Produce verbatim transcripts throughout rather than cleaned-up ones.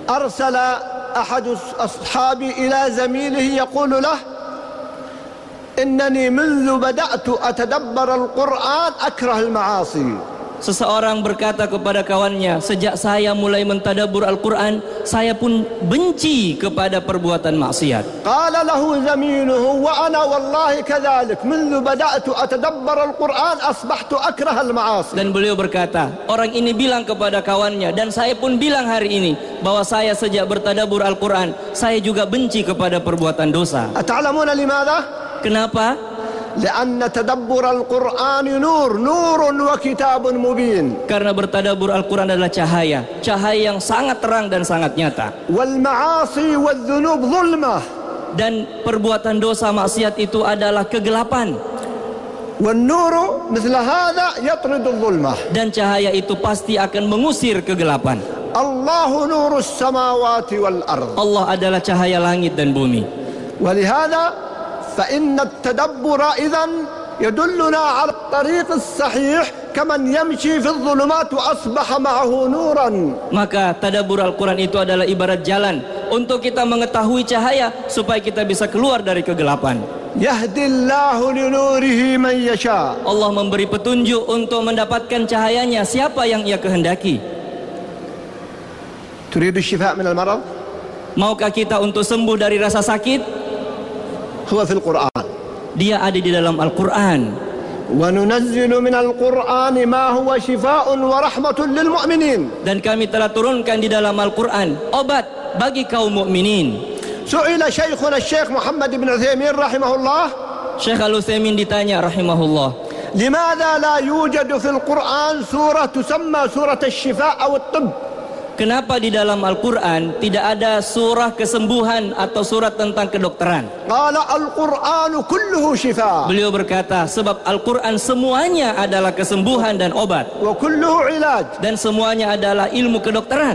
أرسل أحد أصحابي إلى زميله يقول له إنني منذ بدأت أتدبر القرآن أكره المعاصي. Seseorang berkata kepada kawannya, sejak saya mulai mentadabbur Al-Quran, saya pun benci kepada perbuatan maksiat. قال له زميله وأنا والله كذلك منذ بدأت أتدبر القرآن أصبحت أكره المعاصي. Dan beliau berkata, orang ini bilang kepada kawannya, dan saya pun bilang hari ini, bahwa saya sejak bertadabbur Al-Quran, saya juga benci kepada perbuatan dosa. أتعلمون لماذا؟ Kenapa? لأن تدبر القرآن نور نور وكتاب مبين. Karena bertadabbur Al-Quran adalah cahaya, cahaya yang sangat terang dan sangat nyata. والمعاصي والذنوب ظلمة. Dan perbuatan dosa maksiat itu adalah kegelapan. والنور مثل هذا يطرد الظلمة. Dan cahaya itu pasti akan mengusir kegelapan. الله نور السماوات والأرض. Allah adalah cahaya langit dan bumi. ولهذا فإن التدبر إذن يدلنا على الطريق الصحيح كمن يمشي في الظلمات وأصبح معه نورا. Maka tadabbur Al-Quran itu adalah ibarat jalan untuk kita mengetahui cahaya supaya kita bisa keluar dari kegelapan. يهدي الله لنوره من يشاء. Allah memberi petunjuk untuk mendapatkan cahayanya siapa yang Ia kehendaki. تريد الشفاء من المرض؟ Maukah kita untuk sembuh dari rasa sakit? هو في القرآن. Dia ada di dalam Al-Quran. وننزل من القرآن ما هو شفاء ورحمة للمؤمنين. Dan kami telah turunkan di dalam Al-Quran obat bagi kaum mukminin. سئل شيخنا الشيخ محمد بن عثيمين رحمه الله. Syekh Al-Utsaimin ditanya rahimahullah, لماذا لا يوجد في القرآن سورة تسمى سورة الشفاء أو الطب؟ kenapa di dalam Al-Quran tidak ada surah kesembuhan atau surat tentang kedokteran? قال القرآن كله شفاء. Beliau berkata, sebab Al-Quran semuanya adalah kesembuhan dan obat. وكله علاج. Dan semuanya adalah ilmu kedokteran.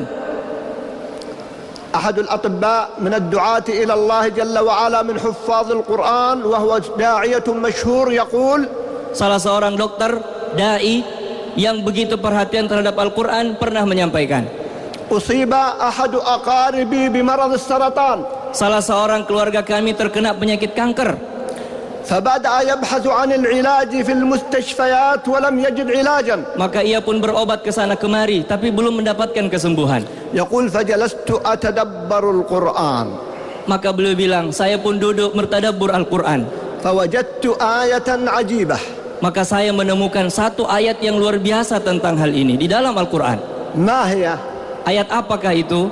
أحد الأطباء من الدعاة إلى الله جل وعلا من حفاظ القرآن وهو داعية مشهور يقول. Salah seorang dokter, dai yang begitu perhatian terhadap Al-Quran pernah menyampaikan, أصيب أحد أقاربي بمرض السرطان. salah seorang keluarga kami terkena penyakit kanker. فبدأ يبحث عن العلاج في المستشفيات ولم يجد علاجا. Maka ia pun berobat ke sana kemari, tapi belum mendapatkan kesembuhan. يقول فجلست أتدبر القرآن. Maka beliau bilang, saya pun duduk bertadabbur Al-Quran. فوجدت آية عجيبة. Maka saya menemukan satu ayat yang luar biasa tentang hal ini di dalam Al-Quran. ما هي؟ Ayat apakah itu?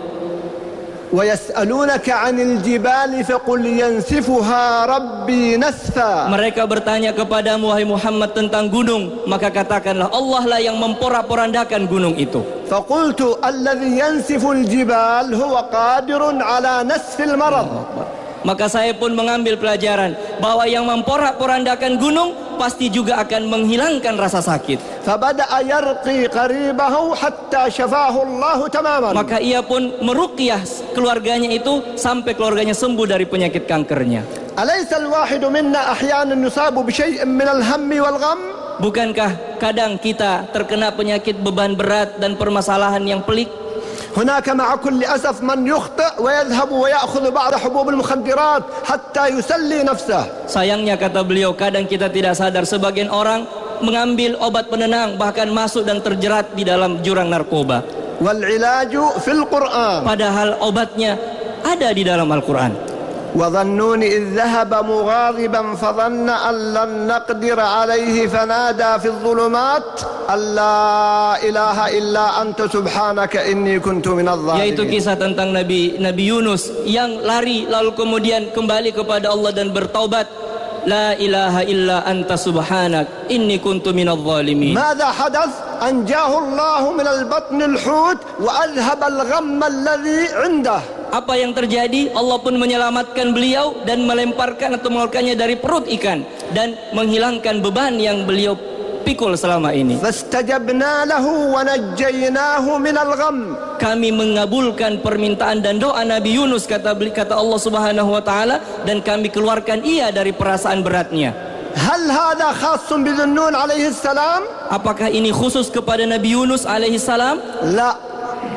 ويسألونك عن الجبال فقل ينسفها ربي نسفا. Mereka bertanya kepadamu, wahai Muhammad, tentang gunung, maka katakanlah Allah lah yang memporak-porandakan gunung itu. فقلت الذي ينسف الجبال هو قادر على نسف المرض. Maka saya pun mengambil pelajaran bahwa yang memporak-porandakan gunung pasti juga akan menghilangkan rasa sakit. فبدأ يرقي قريبه حتى شفاه الله تماما. Maka ia pun meruqyah keluarganya itu sampai keluarganya sembuh dari penyakit kankernya. أليس الواحد منا أحيانا يصاب بشيء من الهم والغم؟ Bukankah kadang kita terkena penyakit beban berat dan permasalahan yang pelik? هناك مع كل أسف من يخطئ ويذهب ويأخذ بعض حبوب المخدرات حتى يسلي نفسه. Sayangnya, kata beliau, kadang kita tidak sadar sebagian orang mengambil obat penenang, bahkan masuk dan terjerat di dalam jurang narkoba. والعلاج في القرآن. Padahal obatnya ada di dalam Al-Quran. وظنون إذ ذهب مغاضبا فظن أن لن نقدر عليه فنادى في الظلمات أن لا إله إلا أنت سبحانك إني كنت من الظالمين. Yaitu kisah tentang Nabi Nabi Yunus yang lari lalu kemudian kembali kepada Allah dan bertaubat, la ilaha illa anta subhanak inni kuntu minadh dhalimin. ماذا حدث؟ أنجاه الله من البطن الحوت وأذهب الغم الذي عنده. Apa yang terjadi? Allah pun menyelamatkan beliau dan melemparkan atau mengeluarkannya dari perut ikan dan menghilangkan beban yang beliau pikul selama ini. فاستجبنا له ونجيناه من الغم. Kami mengabulkan permintaan dan doa Nabi Yunus, kata kata Allah Subhanahu wa taala, dan kami keluarkan ia dari perasaan beratnya. هل هذا خاص بذنون عليه السلام؟ Apakah ini khusus kepada Nabi Yunus alaihi salam? لا.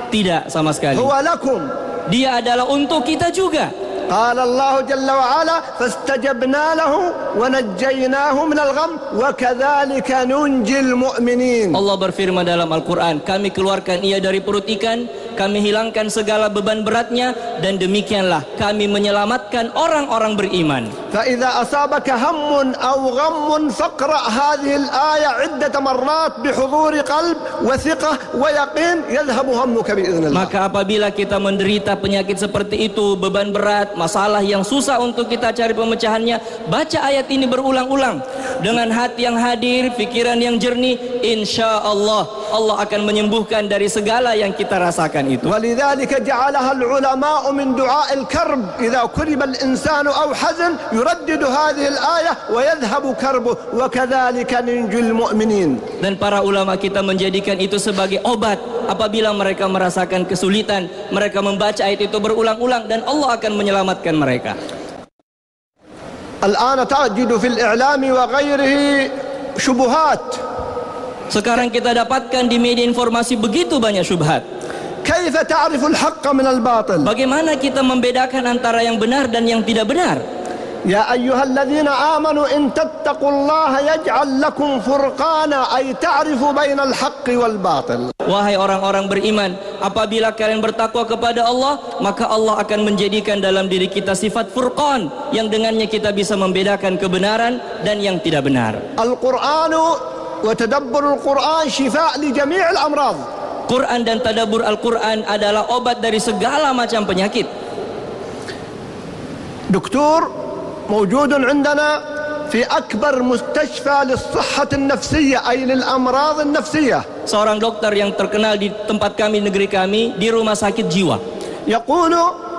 Tidak sama sekali. هو لكم. Dia adalah untuk kita juga. قال الله جل وعلا فاستجبنا له ونجيناه من الغم وكذلك ننجي المؤمنين. Allah berfirman dalam Al-Quran, kami keluarkan ia dari perut ikan, kami hilangkan segala beban beratnya, dan demikianlah kami menyelamatkan orang-orang beriman. فإذا أصابك هم أو غم فاقرأ هذه الآية عدة مرات بحضور قلب وثقة ويقين يذهب همك بإذن الله. Maka apabila kita menderita penyakit seperti itu, beban berat, masalah yang susah untuk kita cari pemecahannya, baca ayat ini berulang-ulang dengan hati yang hadir, pikiran yang jernih, insya Allah Allah akan menyembuhkan dari segala yang kita rasakan itu. ولذلك جعلها العلماء من دعاء الكرب إذا كرب الإنسان أو حزن يردد هذه الآية ويذهب كربه وكذلك ننجي المؤمنين. Dan para ulama kita menjadikan itu sebagai obat apabila mereka merasakan kesulitan, mereka membaca ayat itu berulang-ulang dan Allah akan menyelamatkan mereka. الآن تجد في الإعلام وغيره شبهات. Sekarang kita dapatkan di media informasi begitu banyak syubhat. كيف تعرف الحق من الباطل؟ Bagaimana kita membedakan antara yang benar dan yang tidak benar? يا أيها الذين آمنوا إن تتقوا الله يجعل لكم فرقانا أي تعرفوا بين الحق والباطل. Wahai orang-orang beriman, apabila kalian bertakwa kepada Allah, maka Allah akan menjadikan dalam diri kita sifat furqan, yang dengannya kita bisa membedakan kebenaran dan yang tidak benar. القرآن وتدبر القرآن شفاء لجميع الأمراض. Quran dan tadabbur Al-Quran adalah obat dari segala macam penyakit. دكتور موجود عندنا في أكبر مستشفى للصحة النفسية أي للأمراض النفسية. Seorang dokter yang terkenal di tempat kami, negeri kami, di rumah sakit jiwa. يقول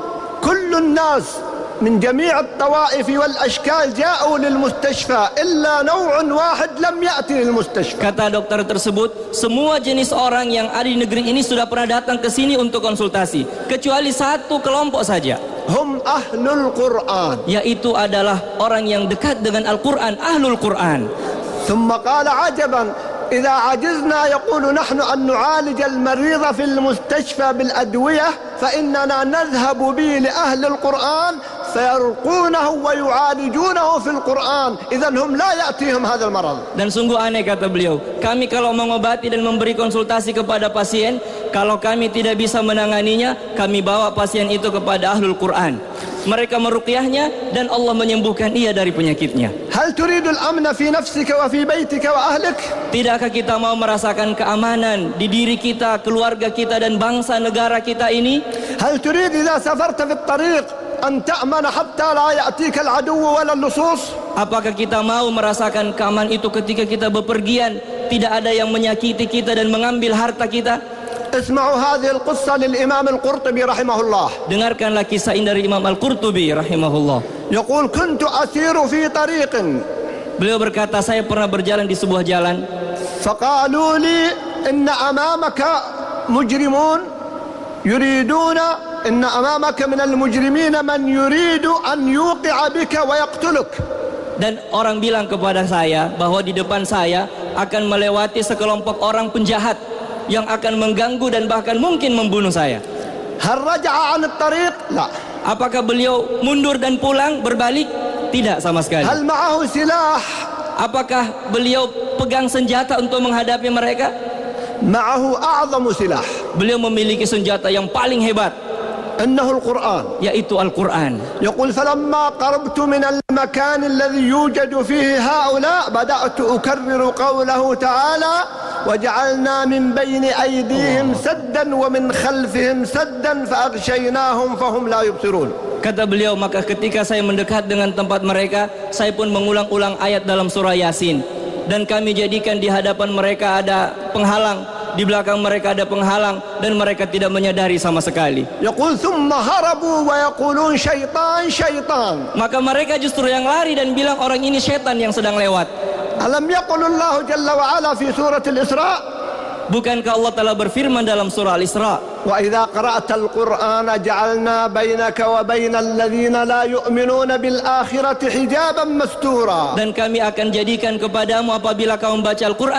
كل الناس من جميع الطوائف والأشكال جاءوا للمستشفى إلا نوع واحد لم يأتي للمستشفى. Kata dokter tersebut, semua jenis orang yang ada di negeri ini sudah pernah datang ke sini untuk konsultasi, kecuali satu kelompok saja. هم أهل القرآن. Yaitu adalah orang yang dekat dengan Al-Quran, Ahlul Quran. ثم قال عجبا إذا عجزنا يقول نحن أن نعالج المريض في المستشفى بالأدوية فإننا نذهب به لأهل القرآن فيرقونه ويعالجونه في القرآن إذن هم لا يأتيهم هذا المرض. Dan sungguh aneh kata beliau, kami kalau mengobati dan memberi konsultasi kepada pasien, kalau kami tidak bisa menanganinya, kami bawa pasien itu kepada Ahlul Quran. Mereka meruqyahnya dan Allah menyembuhkan ia dari penyakitnya. Hal turidul amna fi nafsika wa fi baitika wa ahlik? Tidakkah kita mau merasakan keamanan di diri kita, keluarga kita dan bangsa negara kita ini? Hal turid idza safarta fi at-tariq an ta'mana hatta la ya'tika al-'adu wa la al-lusus? Apakah kita mau merasakan keamanan itu ketika kita bepergian, tidak ada yang menyakiti kita dan mengambil harta kita? اسمعوا هذه القصة للإمام القرطبي رحمه الله. Dengarkanlah kisah ini dari Imam Al-Qurtubi rahimahullah. يقول كنت أسير في طريق. Beliau berkata, saya pernah berjalan di sebuah jalan. فقالوا لي إن أمامك مجرمون يريدون إن أمامك من المجرمين من يريد أن يوقع بك ويقتلك. Dan orang bilang kepada saya bahwa di depan saya akan melewati sekelompok orang penjahat yang akan mengganggu dan bahkan mungkin membunuh saya. Hal raja'a 'an at-tariq? La. Apakah beliau mundur dan pulang berbalik? Tidak sama sekali. Hal ma'ahu silah? Apakah beliau pegang senjata untuk menghadapi mereka? Ma'ahu a'zamu silah. Beliau memiliki senjata yang paling hebat. إنه القرآن. yaitu Al-Quran. يقول فلما قربت من المكان الذي يوجد فيه هؤلاء بدأت أكرر قوله تعالى وجعلنا من بين أيديهم سدا ومن خلفهم سدا فأغشيناهم فهم لا يبصرون. Kata beliau, maka ketika saya mendekat dengan tempat mereka, saya pun mengulang-ulang ayat dalam surah Yasin, dan kami jadikan di hadapan mereka ada penghalang, di belakang mereka ada penghalang, dan mereka tidak menyadari sama sekali. Yaqul thumma harabu wa yaqulun syaitan syaitan. Maka mereka justru yang lari dan bilang orang ini syaitan yang sedang lewat. Alam yaqulullahu jalla wa ala fi surah al-Isra? Bukankah Allah telah berfirman dalam surah Al-Isra, wa idza qara'tal qur'ana ja'alna bainaka wa bainal ladzina la yu'minuna bil akhirati hijaban mastura. Dan kami akan jadikan kepadamu apabila kau membaca Al-Quran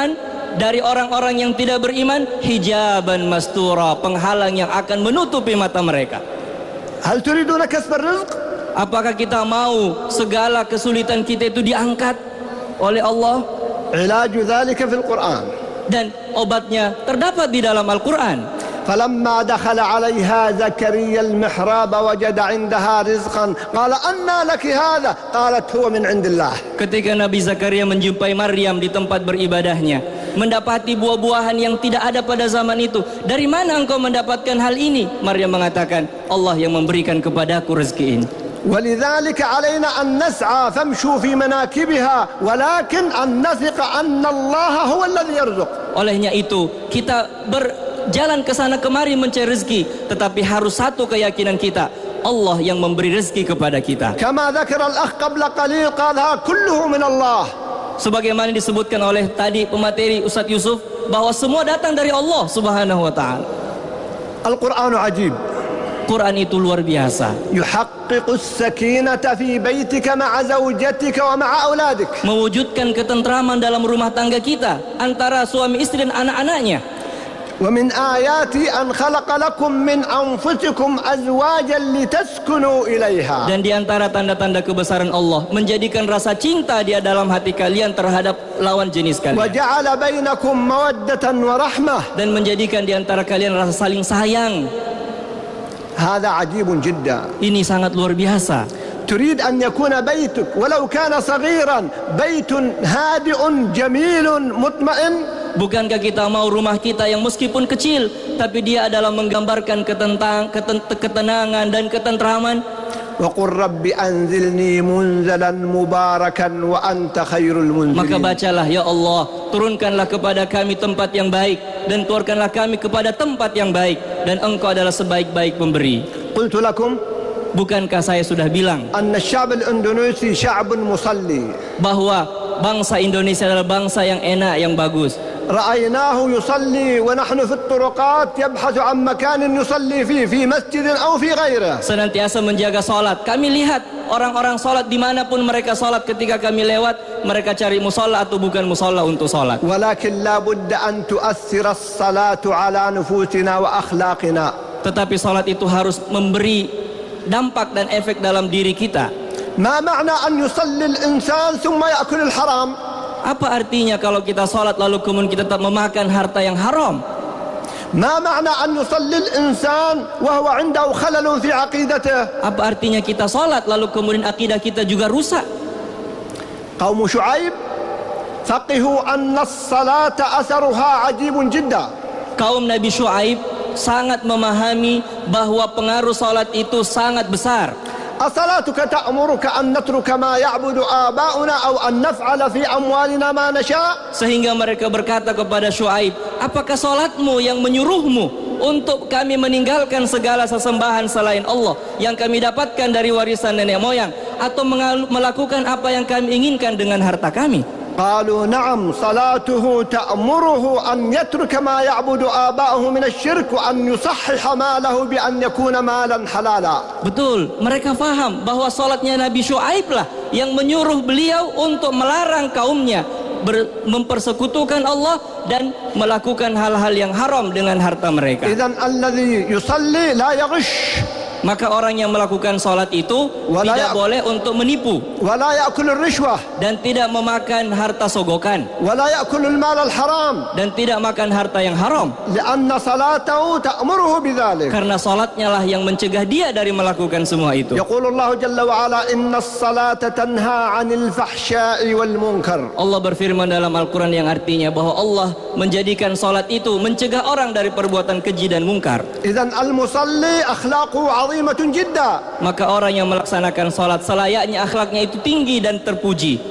dari orang-orang yang tidak beriman hijaban mastura, penghalang yang akan menutupi mata mereka. هل تريدون كسب الرزق؟ Apakah kita mau segala kesulitan kita itu diangkat oleh Allah? علاج ذلك في القرآن. Dan obatnya terdapat di dalam Al-Quran. فلما دخل عليها زكريا المحراب وجد عندها رزقا قال أنى لك هذا قالت هو من عند الله. Ketika Nabi Zakaria menjumpai Maryam di tempat beribadahnya, mendapati buah-buahan yang tidak ada pada zaman itu. Dari mana engkau mendapatkan hal ini? Maryam mengatakan, Allah yang memberikan kepadaku rezeki ini. ولذلك علينا أن نسعى فامشوا في مناكبها ولكن أن نثق أن الله هو الذي يرزق. Olehnya itu kita berjalan ke sana kemari mencari rezeki, tetapi harus satu keyakinan kita, Allah yang memberi rezeki kepada kita. كما ذكر الأخ قبل قليل قالها كله من الله. Sebagaimana disebutkan oleh tadi pemateri Ustadz Yusuf bahwa semua datang dari Allah Subhanahu wa taala. Al-Qur'an ajib. Quran itu luar biasa. Yuhaqqiqu as-sakinata fi baytika ma'a zawjatika wa ma'a auladik. Mewujudkan ketentraman dalam rumah tangga kita antara suami istri dan anak-anaknya. Wa min ayati an khalaqa lakum min anfusikum azwajan litaskunu ilaiha. Dan di antara tanda-tanda kebesaran Allah menjadikan rasa cinta dia dalam hati kalian terhadap lawan jenis kalian. Wa ja'ala bainakum mawaddatan wa rahmah. Dan menjadikan di antara kalian rasa saling sayang. هذا عجيب جدا. Ini sangat luar biasa. تريد أن يكون بيتك ولو كان صغيرا بيت هادئ جميل مطمئن. Bukankah kita mau rumah kita yang meskipun kecil tapi dia adalah menggambarkan ketentang, keten, ketenangan dan ketentraman. وقل رب أنزلني منزلا مباركا وأنت خير المنزلين. Maka bacalah, ya Allah, turunkanlah kepada kami tempat yang baik dan tuarkanlah kami kepada tempat yang baik dan Engkau adalah sebaik-baik pemberi. قلت لكم, bukankah saya sudah bilang أن الشعب الإندونيسي شعب مصلي, bahwa bangsa Indonesia adalah bangsa yang enak, yang bagus. رأيناه يصلي ونحن في الطرقات يبحث عن مكان يصلي فيه في مسجد أو في غيره. Senantiasa menjaga salat. Kami lihat orang-orang salat dimanapun mereka salat, ketika kami lewat mereka cari musola atau bukan musola untuk salat. ولكن لا بد أن تؤثر الصلاة على نفوسنا وأخلاقنا. Tetapi salat itu harus memberi dampak dan efek dalam diri kita. ما معنى أن يصلي الإنسان ثم يأكل الحرام؟ Apa artinya kalau kita salat lalu kemudian kita tetap memakan harta yang haram? ما معنى أن يصلي الإنسان وهو عنده خلل في عقيدته؟ Apa artinya kita salat lalu kemudian akidah kita juga rusak? قوم شعيب فقهوا أن الصلاة أثرها عجيب جدا. Kaum Nabi Syuaib sangat memahami bahwa pengaruh salat itu sangat besar. أصلاتك تأمرك أن نترك ما يعبد آباؤنا أو أن نفعل في أموالنا ما نشاء. Sehingga mereka berkata kepada Syuaib, apakah salatmu yang menyuruhmu untuk kami meninggalkan segala sesembahan selain Allah yang kami dapatkan dari warisan nenek moyang, atau melakukan apa yang kami inginkan dengan harta kami? قالوا نعم صلاته تأمره أن يترك ما يعبد آباؤه من الشرك وأن يصحح ماله بأن يكون مالا حلالا. Betul, mereka faham bahwa salatnya Nabi Syuaib lah yang menyuruh beliau untuk melarang kaumnya ber, mempersekutukan Allah dan melakukan hal-hal yang haram dengan harta mereka. إذن الذي يصلي لا يغش. Maka orang yang melakukan salat itu Wala tidak boleh untuk menipu ولا يأكل الرشوة. Dan tidak memakan harta sogokan ولا يأكل المال الحرام. Dan tidak makan harta yang haram. لأن صلاته تأمره بذلك. Karena salatnya lah yang mencegah dia dari melakukan semua itu. يقول الله جل وعلا إن الصلاة تنهى عن الفحشاء والمنكر. Allah berfirman dalam Al-Quran yang artinya bahwa Allah menjadikan salat itu mencegah orang dari perbuatan keji dan mungkar. إذن المصلي أخلاقه جدا. Maka orang yang melaksanakan salat selayaknya akhlaknya itu tinggi dan terpuji.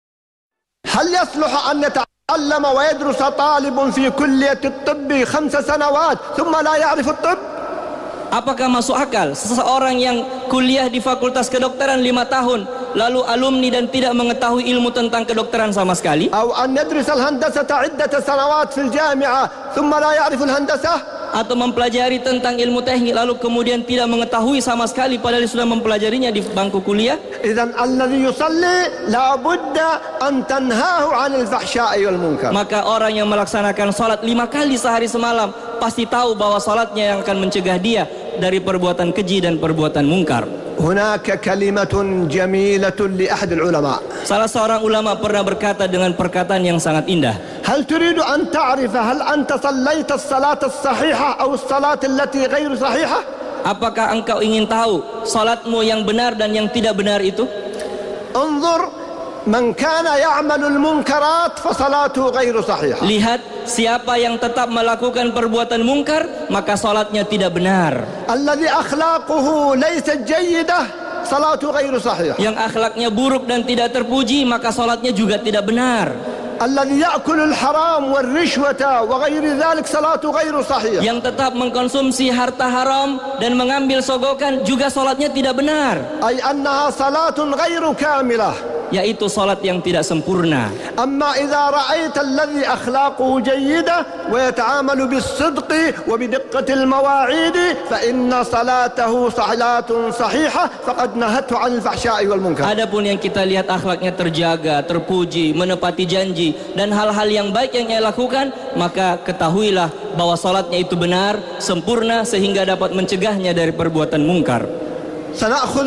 هل يصلح أن يتعلم ويدرس طالب في كلية الطب خمس سنوات ثم لا يعرف الطب؟ Apakah masuk akal seseorang yang kuliah di fakultas kedokteran lima tahun lalu alumni dan tidak mengetahui ilmu tentang kedokteran sama sekali? أو أن يدرس الهندسة عدة سنوات في الجامعة ثم لا يعرف الهندسة؟ atau mempelajari tentang ilmu teknik lalu kemudian tidak mengetahui sama sekali padahal sudah mempelajarinya di bangku kuliah. إذن الذي يصلي لابد أن تنهاه عن الفحشاء والمنكر. Maka orang yang melaksanakan salat lima kali sehari semalam pasti tahu bahwa salatnya yang akan mencegah dia dari perbuatan keji dan perbuatan mungkar. هناك كلمة جميلة لأحد العلماء. Salah seorang ulama pernah berkata dengan perkataan yang sangat indah. هل تريد أن تعرف هل أنت صليت الصلاة الصحيحة أو الصلاة التي غير صحيحة؟ Apakah engkau ingin tahu salatmu yang benar dan yang tidak benar itu? انظر من كان يعمل المنكرات فصلاته غير صحيحة. Lihat siapa yang tetap melakukan perbuatan mungkar maka salatnya tidak benar. الذي أخلاقه ليست جيدة صلاته غير صحيحة. Yang akhlaknya buruk dan tidak terpuji maka salatnya juga tidak benar. الذي يأكل الحرام والرشوة وغير ذلك صلاته غير صحيحة. Yang tetap mengkonsumsi harta haram dan mengambil sogokan juga salatnya tidak benar. أي أنها صلاة غير كاملة. Yaitu salat yang tidak sempurna. أما إذا رأيت الذي أخلاقه جيدة ويتعامل بالصدق وبدقة المواعيد فإن صلاته صلاة صحيحة فقد نهته عن الفحشاء والمنكر. Adapun yang kita lihat akhlaknya terjaga, terpuji, menepati janji dan hal-hal yang baik yang ia lakukan, maka ketahuilah bahwa salatnya itu benar, sempurna sehingga dapat mencegahnya dari perbuatan mungkar. سنأخذ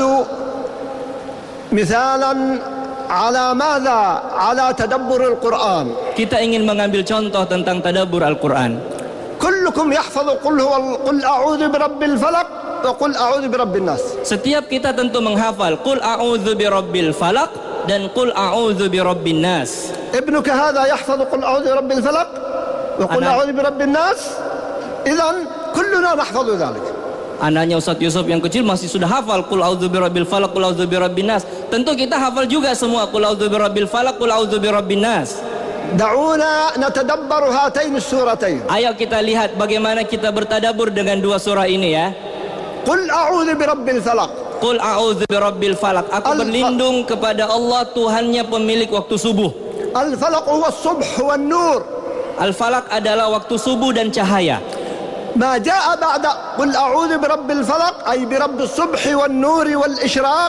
مثالا على ماذا؟ على تدبر القرآن. Kita ingin mengambil contoh tentang tadabbur Al-Quran. كلكم يحفظ قل هو قل أعوذ برب الفلق وقل أعوذ برب الناس. Setiap kita tentu menghafal Qul a'udzu birabbil falaq dan Qul a'udzu birabbin nas. ابنك هذا يحفظ قل أعوذ برب الفلق وقل أنا- أعوذ برب الناس. إذن كلنا نحفظ ذلك. Anaknya Ustaz Yusuf yang kecil masih sudah hafal Qul a'udzu birabbil falaq, Qul a'udzu birabbin nas. Tentu kita hafal juga semua Qul a'udzu birabbil falaq, Qul a'udzu birabbin nas. دعونا نتدبر هاتين السورتين. Ayo kita lihat bagaimana kita bertadabbur dengan dua surah ini ya. قل أعوذ برب الفلق. Qul a'udzu birabbil falaq. Aku Al- berlindung kepada Allah Tuhannya pemilik waktu subuh. الفلق هو الصبح والنور. Al-falaq adalah waktu subuh dan cahaya. ما جاء بعد قل أعوذ برب الفلق أي برب الصبح والنور والإشراق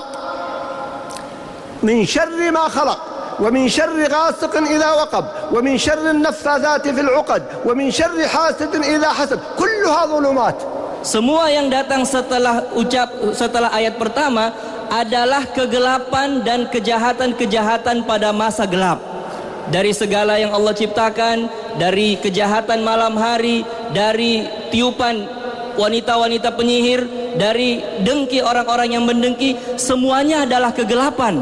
من شر ما خلق ومن شر غاسق إذا وقب ومن شر النفاثات في العقد ومن شر حاسد إذا حسد كلها ظلمات. Semua yang datang setelah ucap setelah ayat pertama adalah kegelapan dan kejahatan-kejahatan pada masa gelap. Dari segala yang Allah ciptakan, dari kejahatan malam hari, dari tiupan wanita-wanita penyihir, dari dengki orang-orang yang mendengki, semuanya adalah kegelapan.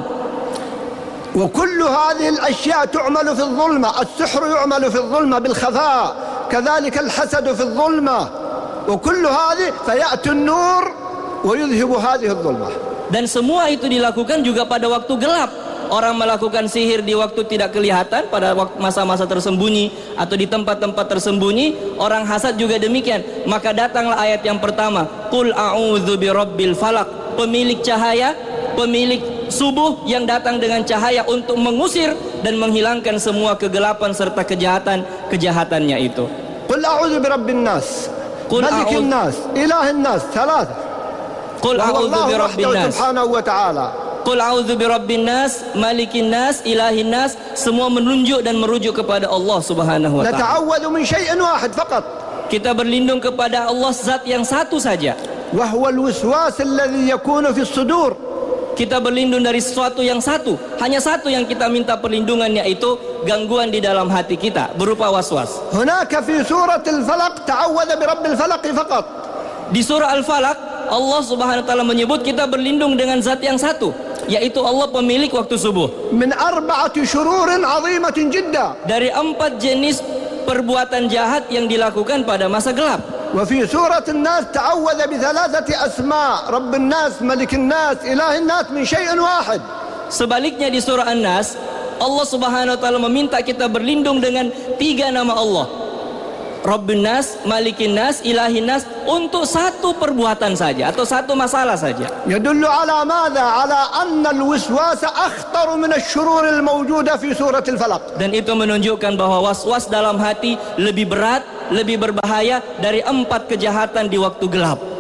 وكل هذه الأشياء تعمل في الظلمة. السحر يعمل في الظلمة بالخفاء، كذلك الحسد في الظلمة، وكل هذه فيأتي النور ويذهب هذه الظلمة. Dan semua itu dilakukan juga pada waktu gelap. Orang melakukan sihir di waktu tidak kelihatan, pada waktu masa-masa tersembunyi atau di tempat-tempat tersembunyi. Orang hasad juga demikian. Maka datanglah ayat yang pertama, Qul a'udzu birabbil falaq, pemilik cahaya, pemilik subuh yang datang dengan cahaya untuk mengusir dan menghilangkan semua kegelapan serta kejahatan-kejahatannya itu. قل أعوذ برب الناس قل ملك أعوذ- الناس إله الناس ثلاثة. Qul وهو a'udzu الله birabbin وحده nas. سبحانه وتعالى. Qul a'udzu birabbin nas, malikin nas, ilahin nas, semua menunjuk dan merujuk kepada Allah Subhanahu wa taala. نتعوذ من شيء واحد فقط Kita berlindung kepada Allah zat yang satu saja. وهو الوسواس الذي يكون في الصدور. Kita berlindung dari sesuatu yang satu. Hanya satu yang kita minta perlindungan, yaitu gangguan di dalam hati kita berupa waswas. هناك في سورة الفلق تعوذ برب الفلق فقط. Di surah Al-Falaq Allah Subhanahu wa taala menyebut kita berlindung dengan zat yang satu, yaitu Allah pemilik waktu subuh. من أربعة شرور عظيمة جدا. Dari empat jenis perbuatan jahat yang dilakukan pada masa gelap. وفي سورة الناس تعوذ بثلاثة أسماء رب الناس ملك الناس إله الناس من شيء واحد. Sebaliknya di surah An-Nas Allah Subhanahu wa taala meminta kita berlindung dengan tiga nama Allah. Rabbun Nas, Malikin Nas, Ilahin Nas untuk satu perbuatan saja atau satu masalah saja. يدل على ماذا؟ على أن الوسواس أخطر من الشرور الموجودة في سورة الفلق. Dan itu menunjukkan bahwa was-was dalam hati lebih berat, lebih berbahaya dari empat kejahatan di waktu gelap.